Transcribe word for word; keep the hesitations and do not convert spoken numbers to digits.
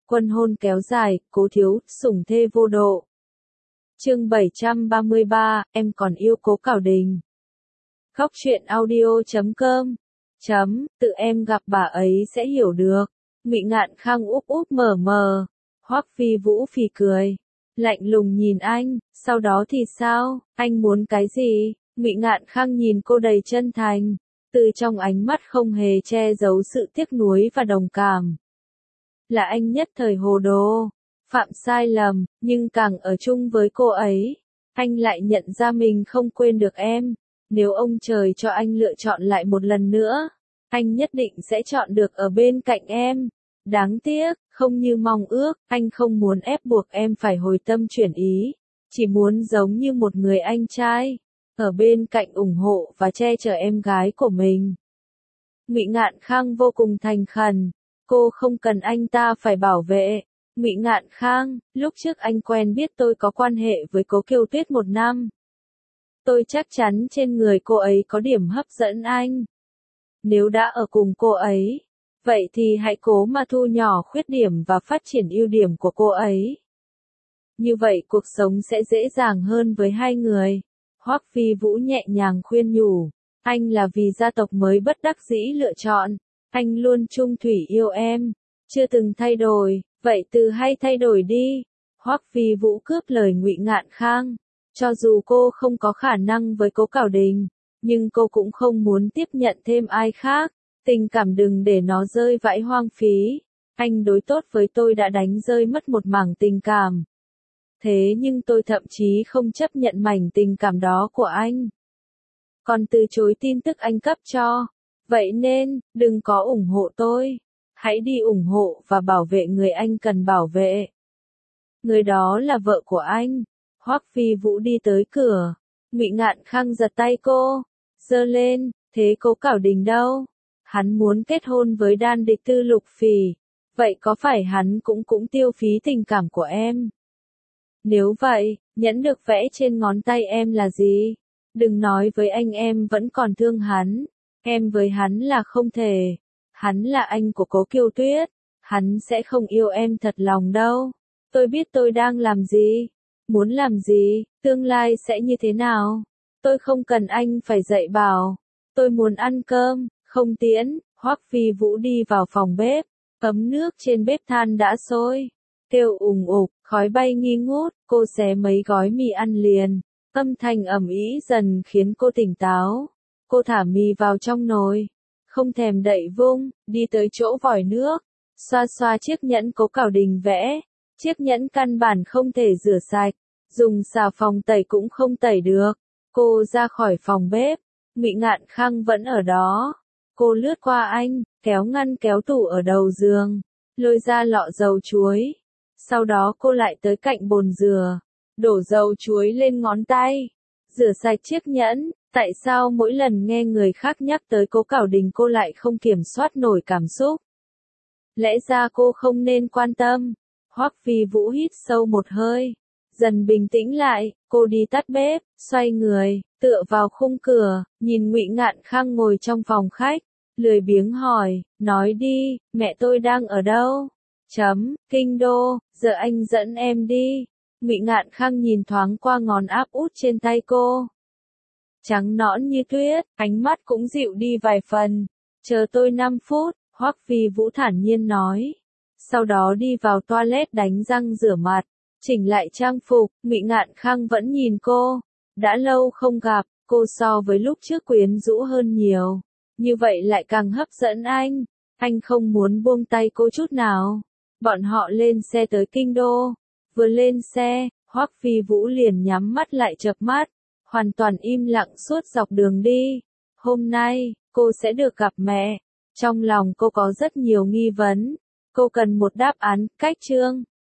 Quân hôn kéo dài, Cố Thiếu, sủng thê vô độ. Chương bảy trăm ba mươi ba, em còn yêu Cố Cảo Đình. Góc truyện audio chấm com. Chấm, tự em gặp bà ấy sẽ hiểu được. Ngụy Ngạn Khang úp úp mở mờ. Hoắc Phi Vũ phì cười. Lạnh lùng nhìn anh, sau đó thì sao, anh muốn cái gì? Ngụy Ngạn Khang nhìn cô đầy chân thành. Từ trong ánh mắt không hề che giấu sự tiếc nuối và đồng cảm. Là anh nhất thời hồ đồ, phạm sai lầm, nhưng càng ở chung với cô ấy, anh lại nhận ra mình không quên được em. Nếu ông trời cho anh lựa chọn lại một lần nữa, anh nhất định sẽ chọn được ở bên cạnh em. Đáng tiếc, không như mong ước, anh không muốn ép buộc em phải hồi tâm chuyển ý, chỉ muốn giống như một người anh trai, ở bên cạnh ủng hộ và che chở em gái của mình. Ngụy Ngạn Khang vô cùng thành khẩn. Cô không cần anh ta phải bảo vệ. Ngụy Ngạn Khang, lúc trước anh quen biết tôi có quan hệ với Cố Kiều Tuyết một năm. Tôi chắc chắn trên người cô ấy có điểm hấp dẫn anh. Nếu đã ở cùng cô ấy, vậy thì hãy cố mà thu nhỏ khuyết điểm và phát triển ưu điểm của cô ấy. Như vậy cuộc sống sẽ dễ dàng hơn với hai người. Hoắc Phi Vũ nhẹ nhàng khuyên nhủ. Anh là vì gia tộc mới bất đắc dĩ lựa chọn. Anh luôn trung thủy yêu em, chưa từng thay đổi, vậy từ hay thay đổi đi. Hoắc Phi Vũ cướp lời Ngụy Ngạn Khang. Cho dù cô không có khả năng với Cố Cảo Đình, nhưng cô cũng không muốn tiếp nhận thêm ai khác. Tình cảm đừng để nó rơi vãi hoang phí. Anh đối tốt với tôi đã đánh rơi mất một mảng tình cảm. Thế nhưng tôi thậm chí không chấp nhận mảnh tình cảm đó của anh. Còn từ chối tin tức anh cấp cho. Vậy nên, đừng có ủng hộ tôi. Hãy đi ủng hộ và bảo vệ người anh cần bảo vệ. Người đó là vợ của anh. Hoắc Phi Vũ đi tới cửa. Ngụy Ngạn Khang giật tay cô. Giơ lên, thế Cố Cảo Đình đâu? Hắn muốn kết hôn với đan địch Tư Lục Phỉ. Vậy có phải hắn cũng cũng tiêu phí tình cảm của em? Nếu vậy, nhẫn được vẽ trên ngón tay em là gì? Đừng nói với anh em vẫn còn thương hắn. Em với hắn là không thể. Hắn là anh của Cố Kiều Tuyết. Hắn sẽ không yêu em thật lòng đâu. Tôi biết tôi đang làm gì. Muốn làm gì, tương lai sẽ như thế nào. Tôi không cần anh phải dạy bảo. Tôi muốn ăn cơm, không tiễn. Hoắc Phi Vũ đi vào phòng bếp. Ấm nước trên bếp than đã sôi. Kêu ùng ục, khói bay nghi ngút. Cô xé mấy gói mì ăn liền. Âm thanh ầm ĩ dần khiến cô tỉnh táo. Cô thả mì vào trong nồi, không thèm đậy vung, đi tới chỗ vòi nước, xoa xoa chiếc nhẫn Cố Cảo Đình vẽ. Chiếc nhẫn căn bản không thể rửa sạch, dùng xà phòng tẩy cũng không tẩy được. Cô ra khỏi phòng bếp, Ngụy Ngạn Khang vẫn ở đó. Cô lướt qua anh, kéo ngăn kéo tủ ở đầu giường, lôi ra lọ dầu chuối. Sau đó cô lại tới cạnh bồn dừa, đổ dầu chuối lên ngón tay, rửa sạch chiếc nhẫn. Tại sao mỗi lần nghe người khác nhắc tới Cố Cảo Đình cô lại không kiểm soát nổi cảm xúc? Lẽ ra cô không nên quan tâm. Hoắc Phi Vũ hít sâu một hơi. Dần bình tĩnh lại, cô đi tắt bếp, xoay người, tựa vào khung cửa, nhìn Ngụy Ngạn Khang ngồi trong phòng khách. Lười biếng hỏi, nói đi, mẹ tôi đang ở đâu? Chấm, Kinh Đô, giờ anh dẫn em đi. Ngụy Ngạn Khang nhìn thoáng qua ngón áp út trên tay cô. Trắng nõn như tuyết, ánh mắt cũng dịu đi vài phần. Chờ tôi năm phút, Hoắc Phi Vũ thản nhiên nói. Sau đó đi vào toilet đánh răng rửa mặt, chỉnh lại trang phục. Ngụy Ngạn Khang vẫn nhìn cô. Đã lâu không gặp, cô so với lúc trước quyến rũ hơn nhiều. Như vậy lại càng hấp dẫn anh. Anh không muốn buông tay cô chút nào. Bọn họ lên xe tới Kinh Đô. Vừa lên xe, Hoắc Phi Vũ liền nhắm mắt lại chợp mắt. Hoàn toàn im lặng suốt dọc đường đi. Hôm nay, cô sẽ được gặp mẹ. Trong lòng cô có rất nhiều nghi vấn. Cô cần một đáp án, cách chương.